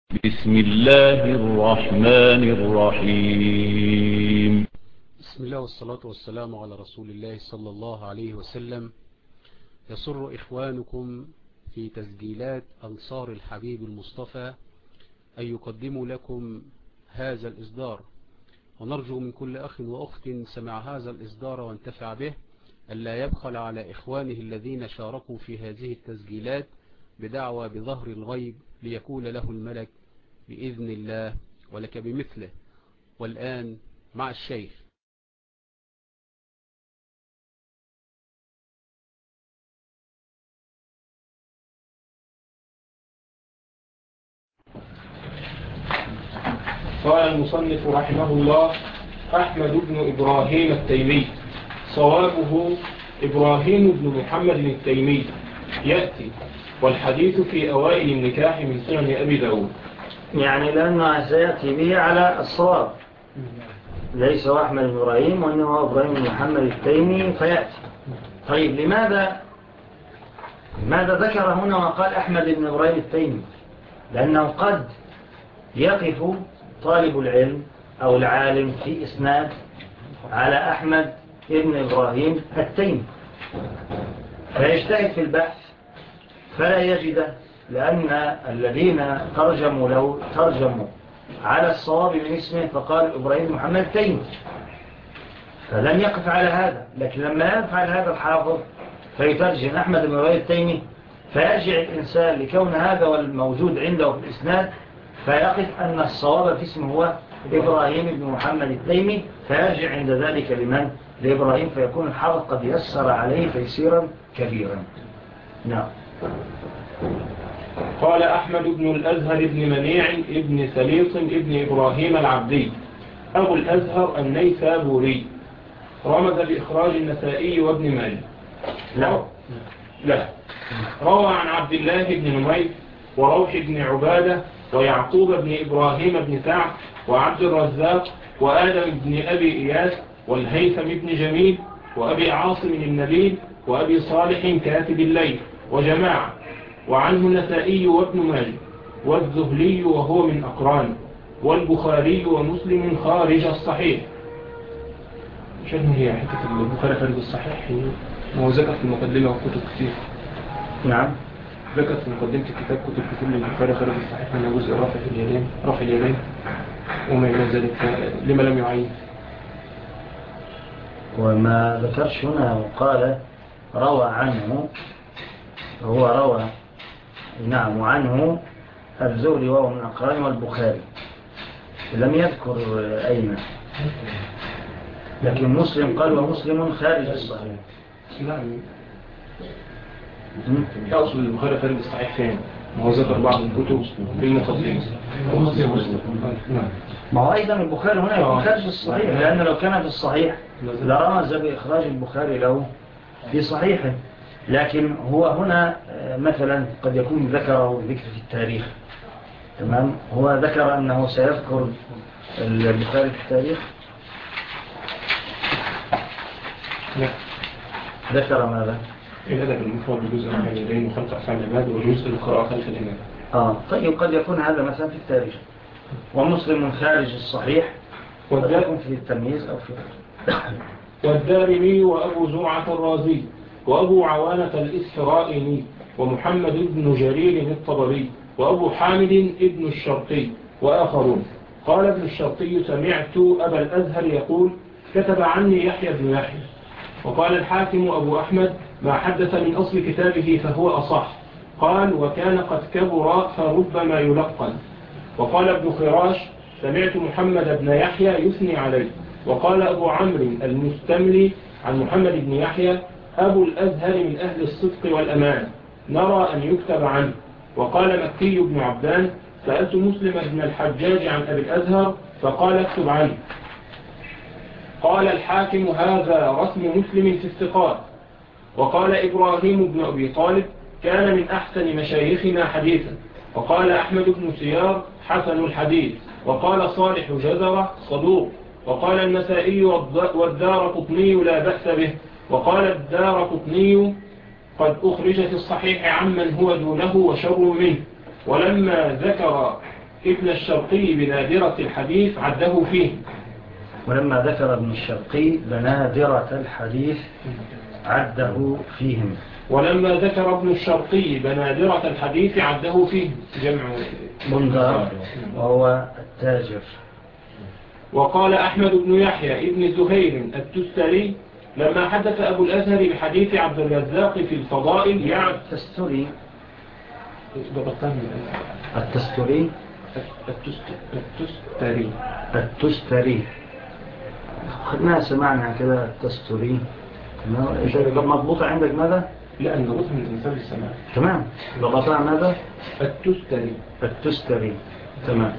بسم الله الرحمن الرحيم. بسم الله والصلاة والسلام على رسول الله صلى الله عليه وسلم. يسر إخوانكم في تسجيلات أنصار الحبيب المصطفى أن يقدموا لكم هذا الإصدار، ونرجو من كل أخ وأخت سمع هذا الإصدار وانتفع به ألا يبخل على إخوانه الذين شاركوا في هذه التسجيلات بدعوى بظهر الغيب ليكون له الملك بإذن الله ولك بمثله. والآن مع الشيخ. قال المصنف رحمه الله: أحمد بن إبراهيم التيمي. صوابه إبراهيم بن محمد التيمي يأتي، والحديث في أوائل النكاح من سنن أبي داود. يعني لأنه سيأتي به على الصواب، ليس هو أحمد بن إبراهيم وإنه إبراهيم بن محمد التيمي فيأتي. طيب لماذا ذكر هنا وقال أحمد بن إبراهيم التيمي؟ لأنه قد يقف طالب العلم أو العالم في إسناد على أحمد بن إبراهيم التيمي فيجتهد في البحث فلا يجده، لأن الذين ترجموا له ترجموا على الصواب من اسمه فقال إبراهيم محمد التيمي، فلن يقف على هذا. لكن لما يفعل هذا الحافظ فيترجم أحمد بن إبراهيم التيمي فيرجع الإنسان لكون هذا والموجود عنده في الإسناد فيقف أن الصواب في اسمه هو إبراهيم بن محمد التيمي، فيرجع عند ذلك لإبراهيم، فيكون الحافظ قد يسر عليه تيسيرا كبيرا. نعم. قال أحمد بن الأزهر بن منيع بن سليط بن إبراهيم العبدي أبو الأزهر النيسابوري، رمز بإخراج النسائي وابن ماجه. لا. روى عن عبد الله بن نمير وروح بن عبادة ويعقوب بن إبراهيم بن سعد وعبد الرزاق وآدم بن أبي إياس والهيثم بن جميل وأبي عاصم النبيل وأبي صالح كاتب الليل وجماعة، وعنه النسائي وابن ماجه والزهلي وهو من أقران، والبخاري ومسلم خارج الصحيح. شنو هي حتة البخاري خارج الصحيح؟ هو ذكر في المقدمة وكتب كتير. نعم، ذكر في مقدمة الكتاب كتب كتير للبخاري خارج الصحيح من جزء رفع اليدين وما إلى ذلك، لما لم يعين. وما ذكرش هنا وقال روى عنه، هو روى نعم وعنه الزهري وهو من أقران والبخاري، لم يذكر أين، لكن مسلم قال ومسلم خارج الصحيح. نعم، يقصد البخاري خارج الصحيح فين؟ ما هو ذكر بعض الكتب بالمقدمة. ما هو أيضا البخاري هنا يكون خارج الصحيح، لأنه لو كان في الصحيح لرمز بإخراج البخاري له في صحيحه، لكن هو هنا مثلا قد يكون ذكره ذكر في التاريخ. تمام، هو ذكر أنه سيذكر البخاري في التاريخ. لا. ذكر ماذا؟ الأدب المفرد بجزء رفع اليدين وخلق أفعال العباد وجزء القراءة خلف الإمام. طيب قد يكون هذا مثلا في التاريخ. ومسلم خارج الصحيح قد يكون في التمييز أو في والدارمي وأبو زرعة الرازي وأبو عوانة الإسرائيلي ومحمد بن جرير الطبري وأبو حامد ابن الشرقي وآخرون. قال ابن الشرقي: سمعت أبا الأزهر يقول: كتب عني يحيى بن يحيى. وقال الحاكم أبو أحمد: ما حدث من أصل كتابه فهو أصح. قال: وكان قد كبر فربما يلقن. وقال ابن خراش: سمعت محمد بن يحيى يثني عليه. وقال أبو عمرو المستملي عن محمد بن يحيى: أبو الأزهر من أهل الصدق والأمان، نرى أن يكتب عنه. وقال مكي بن عبدان: سألت مسلم بن الحجاج عن أبي الأزهر فقال: اكتب عنه. قال الحاكم: هذا رسم مسلم في الثقات. وقال إبراهيم بن أبي طالب: كان من أحسن مشايخنا حديثا. وقال أحمد بن سيار: حسن الحديث. وقال صالح جزرة: صدوق. وقال النسائي والدارقطني: لا بأس به. وقال الدارقطني: قد أخرج في الصحيح عمن هو دونه وشر منه. ولما ذكر ابن الشرقي بنادرة الحديث عده فيه. ولما ذكر ابن الشرقي بنادرة الحديث عده فيهم. ولما ذكر ابن الشرقي بنادرة الحديث عده فيه، جمع بندر وهو التاجر. وقال أحمد بن يحيى ابن زهير التستري لما حدث أبو الأزهر بحديث عبد الرزاق في الفضائل التستري التستري التستري ما سمعنا كده التستري مضبوطة عندك ماذا؟ لا نضبطها من إنسان السماء. تمام. ضبطها ماذا؟ التستري. التستري. تمام.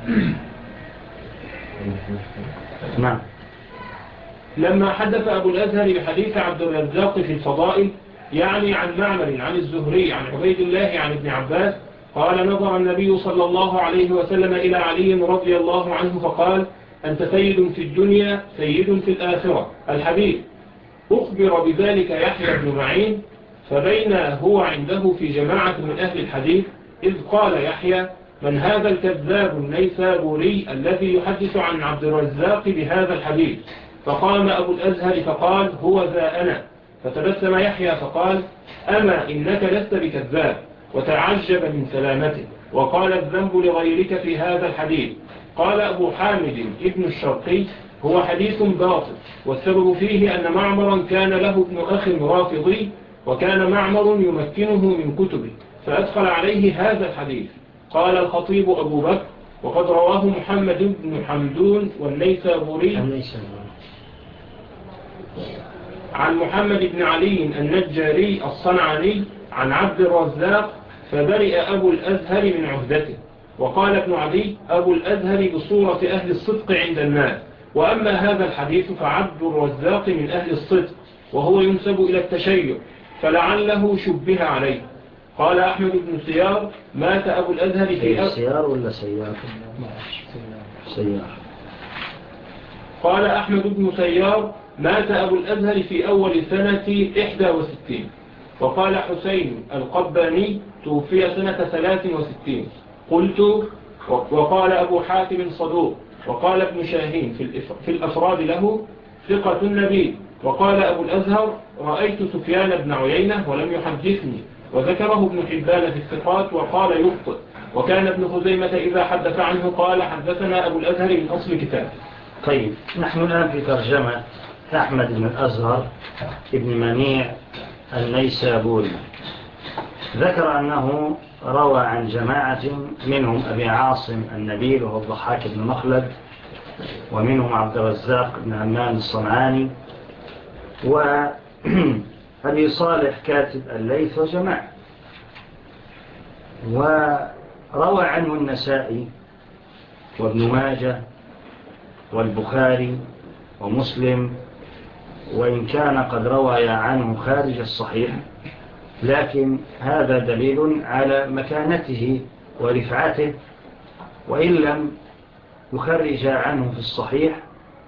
نعم. لما حدث أبو الأزهر بحديث عبد الرزاق في الفضائل يعني عن معمر عن الزهري عن عبيد الله عن ابن عباس قال نظر النبي صلى الله عليه وسلم إلى علي رضي الله عنه فقال أنت سيد في الدنيا سيد في الآخرة. الحديث. أخبر بذلك يحيى بن معين فبين هو عنده في جماعة من أهل الحديث إذ قال يحيى من هذا الكذاب النيسابوري الذي يحدث عن عبد الرزاق بهذا الحديث؟ فقام أبو الأزهر فقال هو ذا أنا. فتبسم يحيى فقال أما إنك لست بكذاب، وتعجب من سلامته وقال الذنب لغيرك في هذا الحديث. قال أبو حامد ابن الشرقي هو حديث باطل، والسبب فيه أن معمرا كان له ابن أخ رافضي وكان معمر يمكنه من كتبه فأدخل عليه هذا الحديث. قال الخطيب أبو بكر وقد رواه محمد بن حمدون والنيسابوري عن محمد بن علي النجاري الصنعاني عن عبد الرزاق فبرئ أبو الأزهر من عهدته. وقال ابن عدي أبو الأزهر بصورة أهل الصدق عند الناس، وأما هذا الحديث فعبد الرزاق من أهل الصدق وهو ينسب إلى التشيع فلعله شبه عليه. قال أحمد بن سيار مات أبو الأزهر في سيار ولا سيار؟ سيار. قال أحمد بن سيار مات أبو الأزهر في أول سنة 61. وقال حسين القباني توفي سنة 63. قلت وقال أبو حاتم صدوق. وقال ابن شاهين في الأفراد له ثقة النبي. وقال أبو الأزهر رأيت سفيان بن عيينة ولم يحدثني. وذكره ابن حبان في الثقات وقال يخطئ. وكان ابن خزيمة إذا حدث عنه قال حدثنا أبو الأزهر من أصل كتاب. طيب نحن الآن في ترجمة أحمد بن الأزهر ابن منيع النيسابوري. ذكر أنه روى عن جماعة منهم أبي عاصم النبيل وهو الضحاك بن مخلد، ومنهم عبد الرزاق بن عمان الصنعاني، وأبي صالح كاتب الليث وجماعة. وروى عنه النسائي وابن ماجه والبخاري ومسلم، وإن كان قد روى عنه خارج الصحيح، لكن هذا دليل على مكانته ورفعته، وإن لم يخرج عنه في الصحيح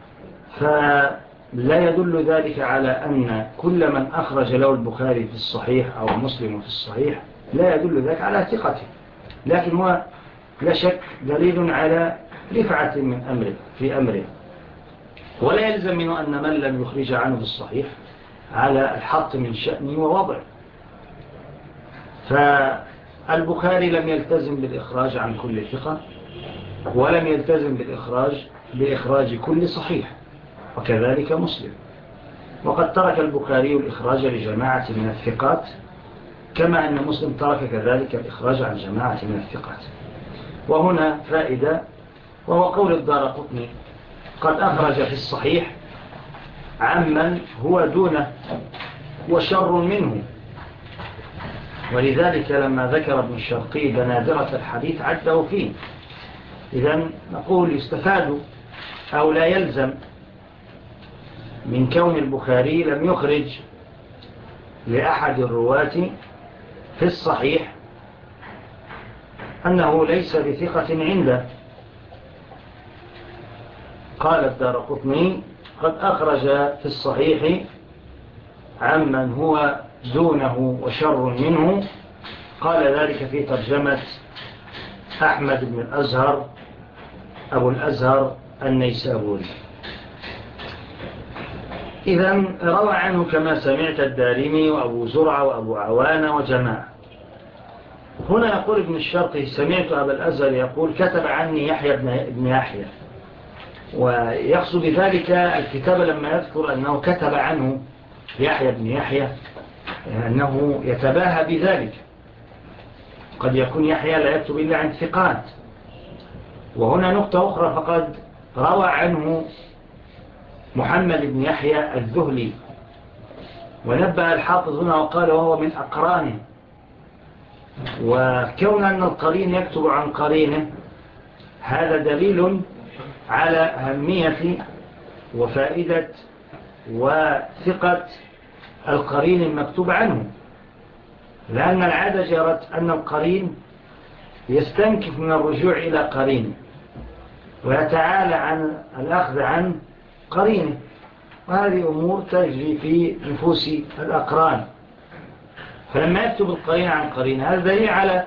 فلا يدل ذلك على أن كل من أخرج له البخاري في الصحيح أو مسلم في الصحيح لا يدل ذلك على ثقته، لكن هو لا شك دليل على رفعة من أمره في أمره، ولا يلزم منه أن من لم يخرج عنه في الصحيح على الحط من شأنه ووضعه. فالبخاري لم يلتزم بالإخراج عن كل ثقة، ولم يلتزم بإخراج كل صحيح، وكذلك مسلم. وقد ترك البخاري الإخراج لجماعة من الثقات، كما أن مسلم ترك كذلك الإخراج عن جماعة من الثقات. وهنا فائدة، وهو قول الدارقطني قد أخرج في الصحيح عمن هو دونه وشر منه، ولذلك لما ذكر ابن الشرقي بنادرة الحديث عده فيه. إذن نقول يستفاد أو لا يلزم من كون البخاري لم يخرج لأحد الرواة في الصحيح أنه ليس بثقة عنده. قال الدارقطني قد أخرج في الصحيح عمن هو دونه وشر منه. قال ذلك في ترجمة أحمد بن الأزهر أبو الأزهر النيسابوري. إذن روى عنه كما سمعت الدارمي وأبو زرعة وأبو عوانة وجماعة. هنا يقول ابن الشرقي سمعت أبا الأزهر يقول كتب عني يحيى بن يحيى، ويقصد بذلك الكتاب لما يذكر أنه كتب عنه يحيى بن يحيى أنه يتباهى بذلك. قد يكون يحيى لا يكتب إلا عن ثقات. وهنا نقطة أخرى، فقد روى عنه محمد بن يحيى الذهلي، ونبه الحافظ هنا وقال وهو من أقرانه. وكون أن القرين يكتب عن قرينه هذا دليل على أهمية وفائدة وثقة القرين المكتوب عنه، لأن العادة جرت أن القرين يستنكف من الرجوع إلى قرينه ويتعالى عن الأخذ عن قرينه، وهذه أمور تجري في نفوس الأقران. فلما يكتب القرين عن قرين هذا دليل على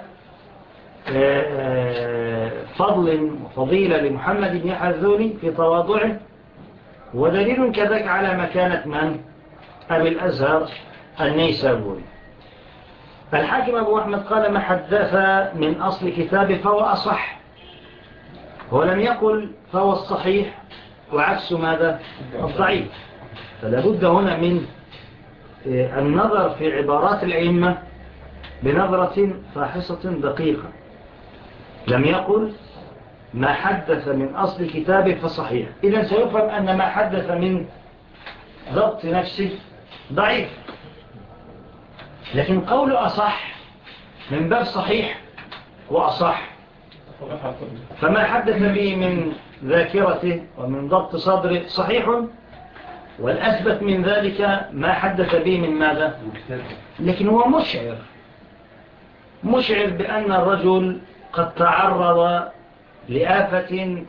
فضل وفضيلة لمحمد بن يحيى الذهلي في تواضعه، ودليل كذلك على مكانة من أبي الأزهر النيسابوري. الحاكم أبو أحمد قال ما حدث من أصل كتابه فهو أصح، ولم يقل فهو الصحيح وعكس ماذا؟ الضعيف. فلا بد هنا من النظر في عبارات الأئمة بنظرة فاحصة دقيقة. لم يقل ما حدث من أصل كتابه فصحيح، إذن سيفهم أن ما حدث من ضبط نفسه ضعيف. لكن قوله أصح من باب صحيح وأصح، فما حدث به من ذاكرته ومن ضبط صدره صحيح، والأثبت من ذلك ما حدث به من ماذا؟ لكن هو مشعر بأن الرجل قد تعرض لآفة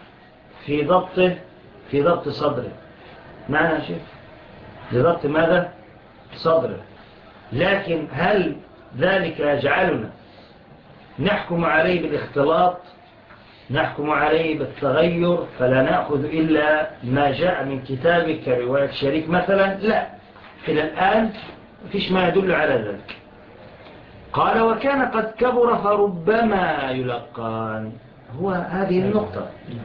في ضبط صدره. معنى شيء لضبط ماذا؟ صدره. لكن هل ذلك يجعلنا نحكم عليه بالاختلاط، نحكم عليه بالتغير فلا نأخذ إلا ما جاء من كتابك كرواية شريك مثلا؟ لا، إلى الآن فيش ما يدل على ذلك. قال وكان قد كبر فربما يلقان. هو هذه النقطة،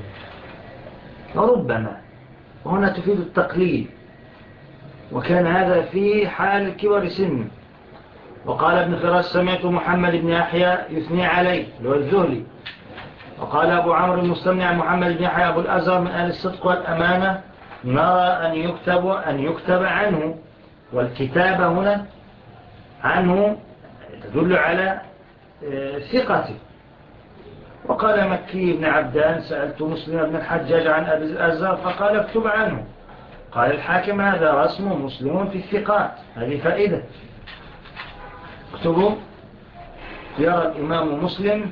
ربما، وهنا تفيد التقليل، وكان هذا في حال كبر سن. وقال ابن فراس سمعت محمد بن يحيى يثني عليه اللي هو الذهلي. وقال أبو عمرو المستمع محمد بن يحيى أبو الأزهر من أهل الصدق والأمانة، نرى أن يكتب عنه. والكتابة هنا عنه تدل على ثقته. وقال مكي بن عبدان سألت مسلم بن الحجاج عن أبي الأزهر فقال اكتب عنه. قال الحاكم هذا رسم مسلم في الثقات. هذه فائدة، اكتبوا يرى الإمام مسلم،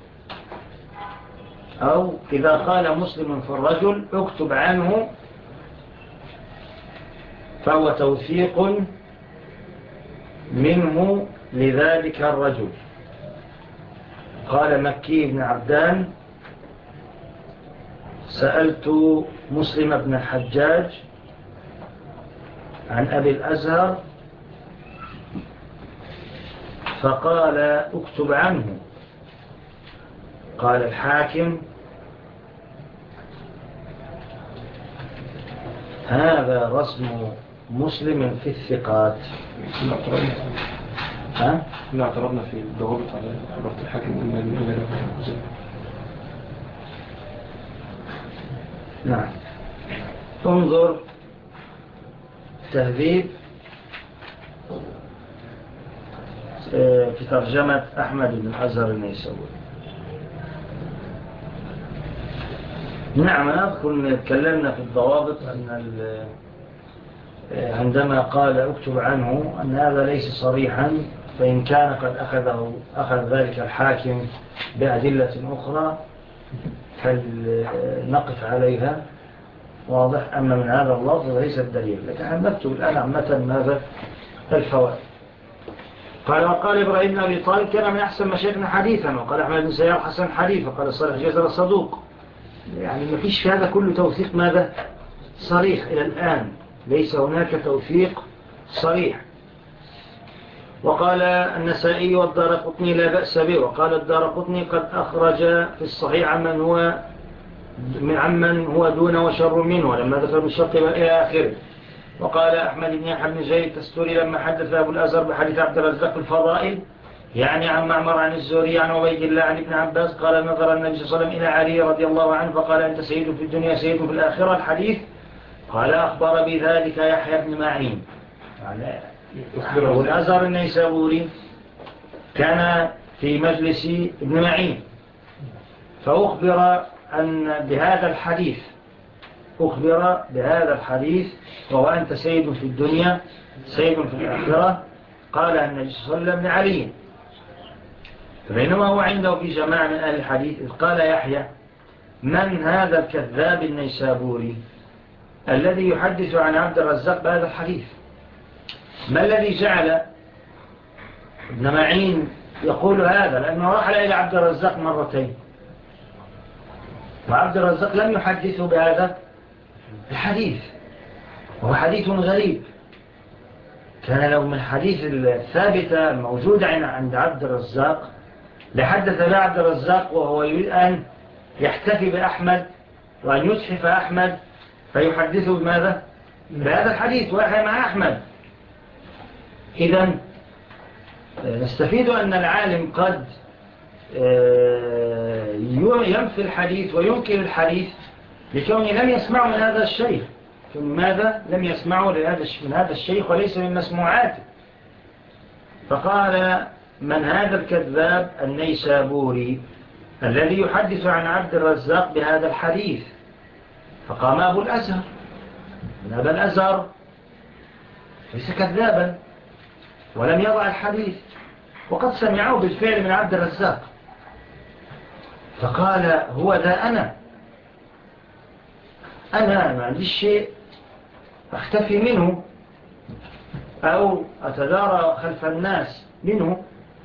أو إذا قال مسلم في الرجل اكتب عنه فهو توثيق منه لذلك الرجل. قال مكي بن عبدان سألت مسلم بن الحجاج عن أبي الأزهر فقال اكتب عنه. قال الحاكم هذا رسم مسلم في الثقات. لا اعترضنا في الضوابط على عبارة الحاكم قلنا من نعم. انظر تهذيب في ترجمة أحمد بن الأزهر النيسابوري. نعم، نذكر تكلمنا في الضوابط أن عندما قال اكتب عنه أن هذا ليس صريحا، فإن كان قد أخذ ذلك الحاكم بأدلة أخرى فلنقف عليها، واضح. أما من هذا اللفظ ليس الدليل، لكن نكتب الآن عامة ماذا الفوائد. قال وقال إبراهيم بن أبي طالب كان من أحسن مشايخنا حديثا، وقال أحمد بن سيار حسن حديث، وقال صالح جزر الصدوق. يعني ما فيش في هذا كله توثيق ماذا؟ صريح إلى الآن، ليس هناك توثيق صريح. وقال النسائي والدارقطني لا بأس به، وقال الدارقطني قد أخرج في الصحيح عمن هو دون وشر منه، ولما ذكر الشرط إلى آخره. وقال أحمد بن يحيى بن زيد التستوري لما حدث أبو الأزهر بحديث عبد الرزاق في الفضائل، يعني عن معمر عن الزهري عن عبيد الله عن ابن عباس قال نظر النبي صلى الله عليه وسلم إلى علي رضي الله عنه فقال أنت سيد في الدنيا سيد في الآخرة. الحديث قال أخبر بذلك يحيى بن معين. يعني أبو الأزهر النيسابوري كان في مجلس ابن معين، فأخبر بهذا الحديث وهو أنت سيد في الدنيا سيد في الآخرة. قال النبي صلى الله عليه وسلم لعلي، فبينما هو عنده في جماعة من أهل الحديث إذ قال يحيى من هذا الكذاب النيسابوري الذي يحدث عن عبد الرزاق بهذا الحديث؟ ما الذي جعل ابن معين يقول هذا؟ لأنه رحل إلى عبد الرزاق مرتين، وعبد الرزاق لم يحدثه بهذا الحديث، وهو حديث غريب. كان لو من الحديث الثابتة الموجودة عند عبد الرزاق لحدث به عبد الرزاق وهو يريد أن يحتفي بأحمد وأن يتحف أحمد فيحدثه بماذا؟ بهذا الحديث ويحيى مع أحمد. إذن نستفيد أن العالم قد ينفي الحديث وينكر الحديث لكونه لم يسمعه من هذا الشيخ. لماذا لم يسمعه من هذا الشيخ وليس من مسموعاته؟ فقال من هذا الكذاب النيسابوري الذي يحدث عن عبد الرزاق بهذا الحديث؟ فقام أبو الأزهر. من أبا الأزهر ليس كذابا ولم يضع الحديث، وقد سمعه بالفعل من عبد الرزاق، فقال هو ذا أنا ما عنديش شيء أختفي منه أو أتدارى خلف الناس منه.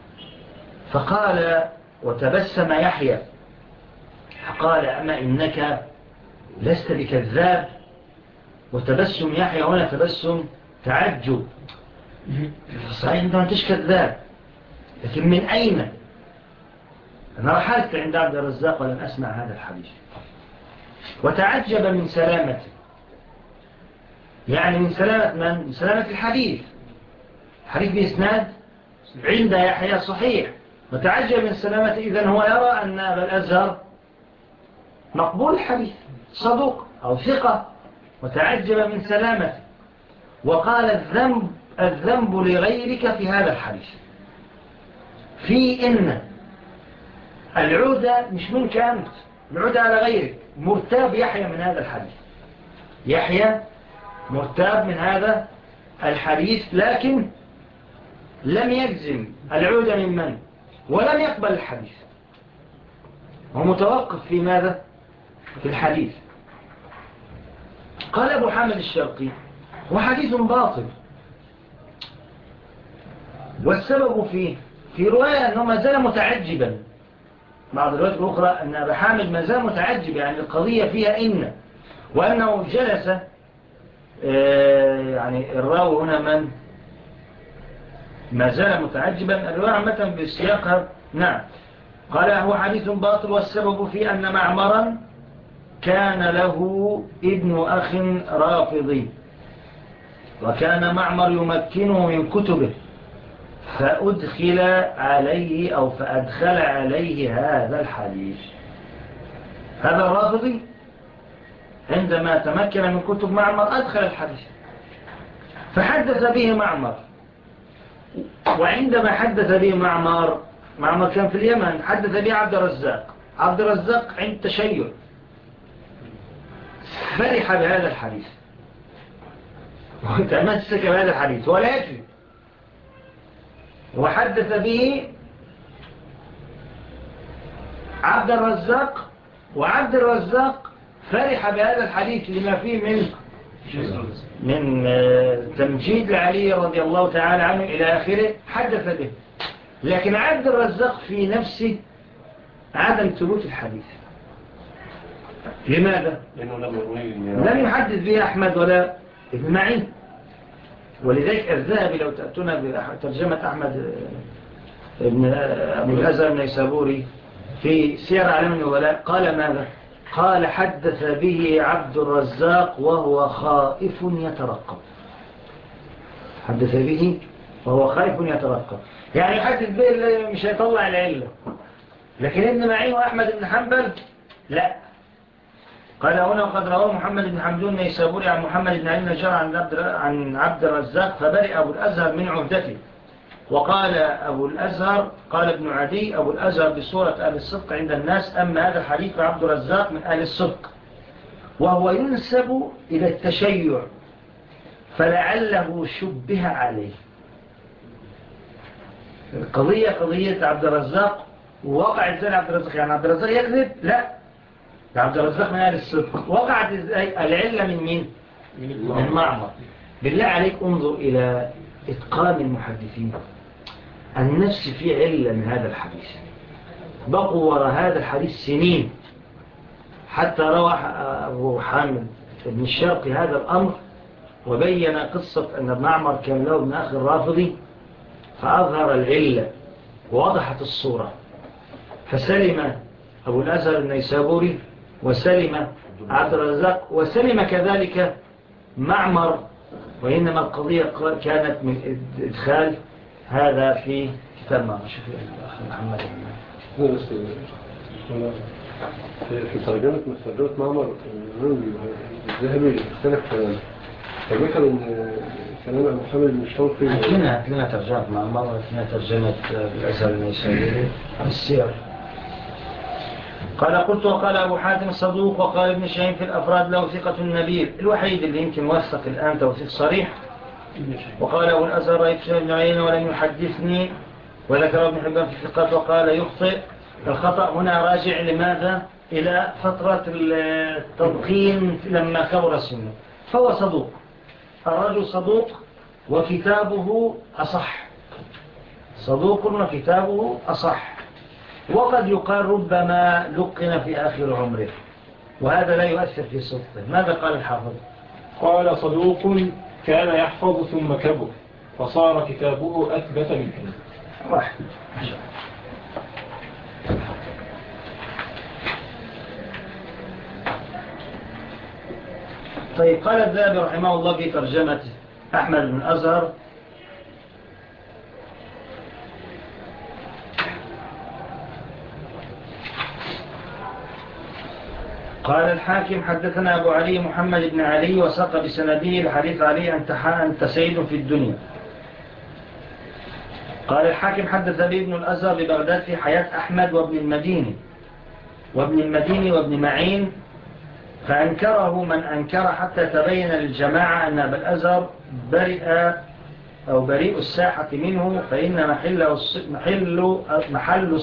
فقال وتبسم يحيى فقال أما إنك لست بكذاب. وتبسم يحيى هنا تبسم تعجب، صحيح أنت ما أنتش كذاب، لكن من أين؟ أنا رحلت عند عبد الرزاق ولم أسمع هذا الحديث. وتعجب من سلامته، يعني من سلامة من؟ من سلامة الحديث بإسناد عند يحيى صحيح. وتعجب من سلامته، إذن هو يرى أن أبا الأزهر مقبول الحديث صدوق أو ثقة، وتعجب من سلامته وقال الذنب لغيرك في هذا الحديث، في إن العودة مش منك أنت، العودة على غيرك. مرتاب يحيى من هذا الحديث، يحيى مرتاب من هذا الحديث، لكن لم يجزم العودة من ولم يقبل الحديث، هو متوقف في ماذا؟ في الحديث. قال أبو حامد الشرقي هو حديث باطل، والسبب في رواية أنه ما زال متعجبا. بعض الروايات الأخرى أن أبو حامد ما زال متعجب، يعني القضية فيها وأنه جلس يعني الراوي هنا من ما زال متعجبا. الرواية عامة بسياقها نعم. قال هو حديث باطل، والسبب في أن معمرا كان له ابن أخ رافضي، وكان معمر يمكنه من كتبه، فأدخل عليه هذا الحديث. هذا الرافضي عندما تمكن من كتب معمر أدخل الحديث فحدث به معمر. وعندما حدث به معمر كان في اليمن، حدث به عبد الرزاق عند تشيع فرح بهذا الحديث وتمسك بهذا الحديث ولا يكفي، وحدث به عبد الرزاق، وعبد الرزاق فرح بهذا الحديث لما فيه من من تمجيد لعلي رضي الله تعالى عنه إلى آخره حدث به. لكن عبد الرزاق في نفسه عدم ثبوت الحديث. لماذا؟ لم يحدث به أحمد ولا ابن معين. ولذلك الذهبي لو تأتون بترجمة أحمد ابن أبو الأزهر النيسابوري في سير أعلام النبلاء قال ماذا؟ قال حدث به عبد الرزاق وهو خائف يترقب. حدث به وهو خائف يترقب، يعني يحدث به اللي مش هيطلع العلة. لكن ابن معين وأحمد بن حنبل لا. قال هنا وقد رواه محمد بن حمدون النيسابوري عن محمد بن علي النجار عن عبد الرزاق فبرئ أبو الأزهر من عهدته. وقال أبو الأزهر قال ابن عدي أبو الأزهر بصورة أهل الصدق عند الناس، أما هذا الحديث عبد الرزاق من أهل الصدق وهو ينسب إلى التشيع فلعله شبه عليه. قضية عبد الرزاق وقعت زي عبد الرزاق، يعني عبد الرزاق يكذب؟ لا، عبد الرزاق من أهل الصدق. وقعت العلة من مين؟ من معمر. بالله عليك انظر إلى إتقان المحدثين. النفس في علة من هذا الحديث، بقوا وراء هذا الحديث سنين حتى روى أبو حامد بن الشرقي هذا الأمر وبين قصة أن معمر كان له ابن أخي الرافضي فأظهر العلة ووضحت الصورة، فسلم أبو الأزهر النيسابوري وسلم عبد الرزاق وسلم كذلك معمر. وإنما القضية كانت من إدخال هذا في كتاب معمر. شوف الأخ محمد في ترجمة معمر الذهبي اختلف كلامه، فذكر ان كلام ابو حامد بن الشوقي لنا ترجمة معمر، لنا ترجمة الأزهر النيسابوري السير. قال قلت وقال أبو حاتم الصدوق وقال ابن شهيد في الأفراد له ثقة النبيل، الوحيد اللي يمكن وثق الآن توثيق صريح. وقال أبو الأزهر رأيت شهيد بن عيينة ولم يحدثني، وذكر ابن حبان في الثقات وقال يخطئ. الخطأ هنا راجع لماذا؟ إلى فترة التضخيم لما كبر سنه، فهو صدوق، الرجل صدوق وكتابه أصح، صدوق وكتابه أصح. وقد يقال ربما لقن في آخر عمره، وهذا لا يؤثر في صدقه. ماذا قال الحافظ؟ قال صدوق كان يحفظ ثم كبر فصار كتابه أثبت منه. واحد. طيب قال الذهبي رحمه الله في ترجمة أحمد بن أزهر قال الحاكم حدثنا أبو علي محمد بن علي وساق بسنده الحديث علي أنت سيد في الدنيا. قال الحاكم حدث به ابن الأزهر ببغداد في حياة أحمد وابن المديني وابن معين، فأنكره من أنكر حتى تبين للجماعة أن أبا الأزهر بريء الساحة منه، فإن محل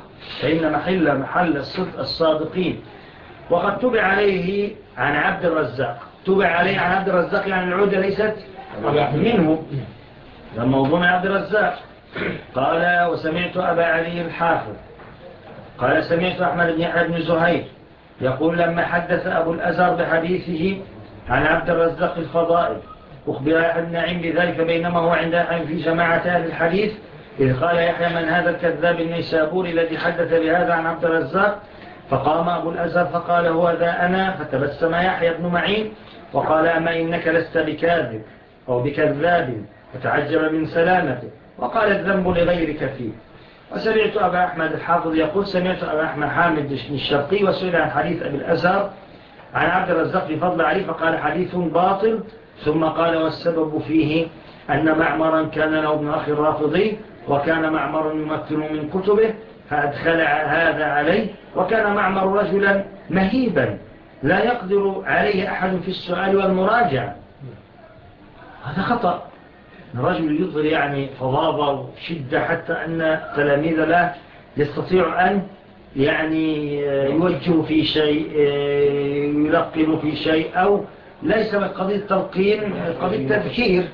الصدق الصادقين. وقد تبع عليه عن عبد الرزاق، يعني العودة ليست منه، ده موضوع عبد الرزاق. قال وسمعت أبا علي الحافظ قال سمعت أحمد بن يحيى بن زهير يقول لما حدث أبو الأزهر بحديثه عن عبد الرزاق الفضائل أخبر يحيى بن نعيم بذلك بينما هو عند يحيى في جماعة أهل الحديث، إذ قال يحيى من هذا الكذاب النيسابوري الذي حدث بهذا عن عبد الرزاق؟ فقام أبو الأزهر فقال هو ذا أنا، فتبسم يحيى بن معين وقال أما إنك لست بكاذب أو بكذاب، فتعجب من سلامته وقال الذنب لغيرك فيه. وسمعت أبا أحمد الحافظ يقول سمعت أبا أحمد حامد الشرقي وسئل عن حديث أبي الأزهر عن عبد الرزاق في فضل علي فقال حديث باطل، ثم قال والسبب فيه أن معمرا كان له ابن أخي الرافضي وكان معمر يمثل من كتبه فأدخل هذا عليه، وكان معمر رجلا مهيبا لا يقدر عليه أحد في السؤال والمراجعة. هذا خطأ، الرجل يظهر يعني فظاظة وشدة حتى أن تلاميذ له يستطيع أن يعني يوجه في شيء، يلقن في شيء، أو ليس قضية تلقين، قضية تذكير.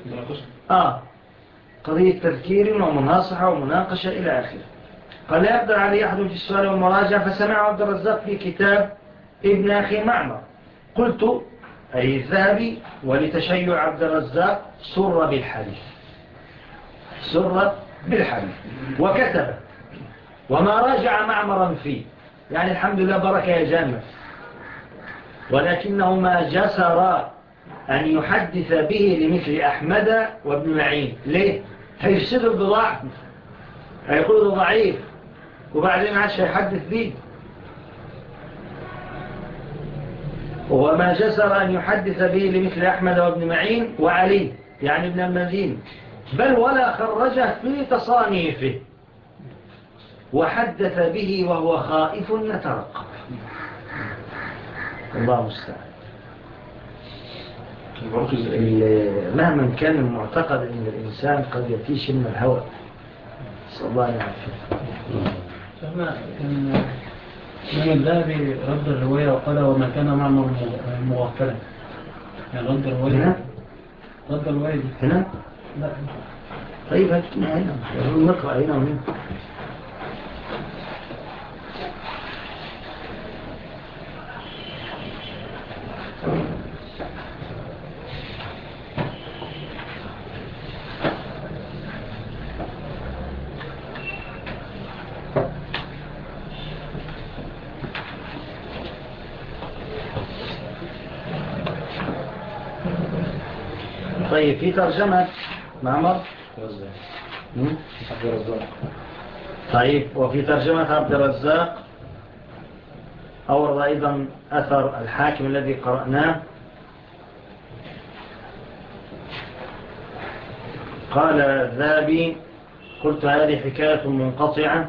قضية تذكير ومناصحة ومناقشة إلى آخره. قال لا يقدر عليه أحد في السؤال والمراجعة، فسمع عبد الرزاق في كتاب ابن أخي معمر. قلت أي الذهبي ولتشيع عبد الرزاق سر بالحديث، سر بالحديث وكتب وما راجع معمرا فيه، يعني الحمد لله بركة يا جامع، ولكنه ما جسر أن يحدث به لمثل أحمد وابن معين. ليه؟ هيفسد البضاعة، هيقول ضعيف وبعدين عاش يحدث به. وما جسر أن يحدث به لمثل أحمد وابن معين وعلي يعني ابن المدين، بل ولا خرجه في تصانيفه، وحدث به وهو خائف نترقب. الله مستعان. مهما كان المعتقد أن الإنسان قد يتيش من الهوى، صلى الله عليه وسلم. فهنا من الذهبي رد الرواية وقال وما كان معمر مغفلا، يعني رد الرواية رد الرواية دي هنا؟ لا. طيب هنا نقرأ هنا وهنا. طيب في ترجمة معمر عبد الرزاق. طيب وفي ترجمة عبد الرزاق أورد أيضا أثر الحاكم الذي قرأناه. قال الذهبي قلت هذه حكاية منقطعة،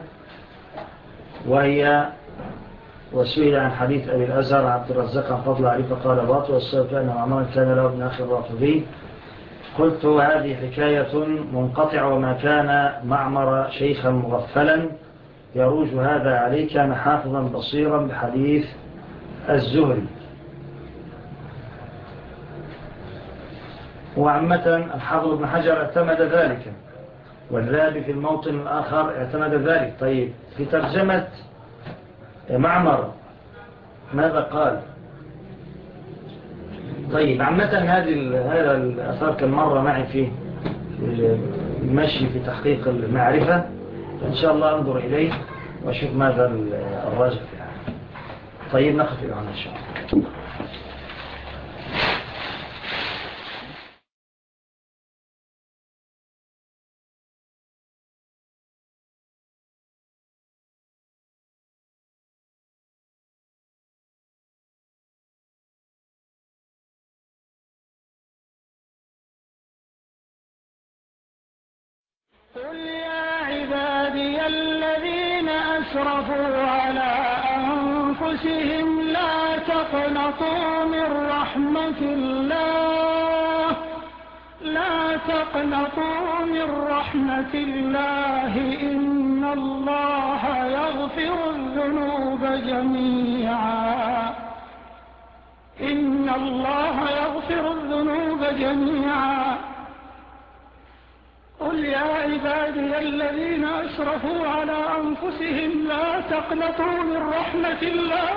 وهي وسئل عن حديث أبي الأزهر عبد الرزاق عن فضل علي فقال باطل، والسبب أن معمر كان له ابن أخي الرافضي. قلت هذه حكاية منقطعة، وما كان معمر شيخا مغفلا يروج هذا عليه، كان حافظا بصيرا بحديث الزهري. وعامة الحافظ ابن حجر اعتمد ذلك، والذهبي في الموطن الآخر اعتمد ذلك. طيب في ترجمة معمر ماذا قال؟ طيب عامة هذا الأثار كان مرة معي في المشي في تحقيق المعرفة، إن شاء الله أنظر إليه وأشوف ماذا الراجح في هذا. طيب نقف إلى هنا إن شاء الله. قل يا عبادي الذين أسرفوا على أنفسهم لا تقنطوا من رحمة الله، لا تقنطوا من رحمة الله، إن الله يغفر الذنوب جميعا، إن الله يغفر الذنوب جميعا. قل يا عبادي الذين أسرفوا على أنفسهم لا تقنطوا من رحمة الله،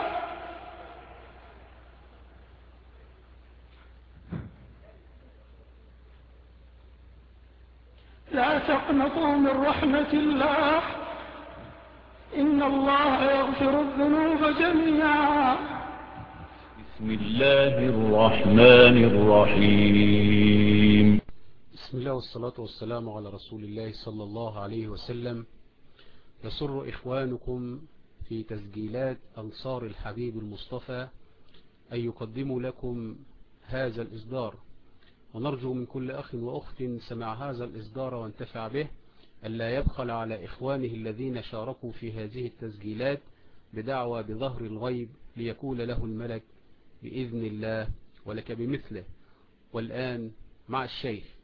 لا تقنطوا من رحمة الله، إن الله يغفر الذنوب جميعا. بسم الله الرحمن الرحيم. بسم الله والصلاة والسلام على رسول الله صلى الله عليه وسلم. يسر إخوانكم في تسجيلات أنصار الحبيب المصطفى أن يقدموا لكم هذا الإصدار، ونرجو من كل أخ وأخت سمع هذا الإصدار وانتفع به ألا يبخل على إخوانه الذين شاركوا في هذه التسجيلات بدعوى بظهر الغيب ليكون له الملك بإذن الله ولك بمثله. والآن مع الشيخ.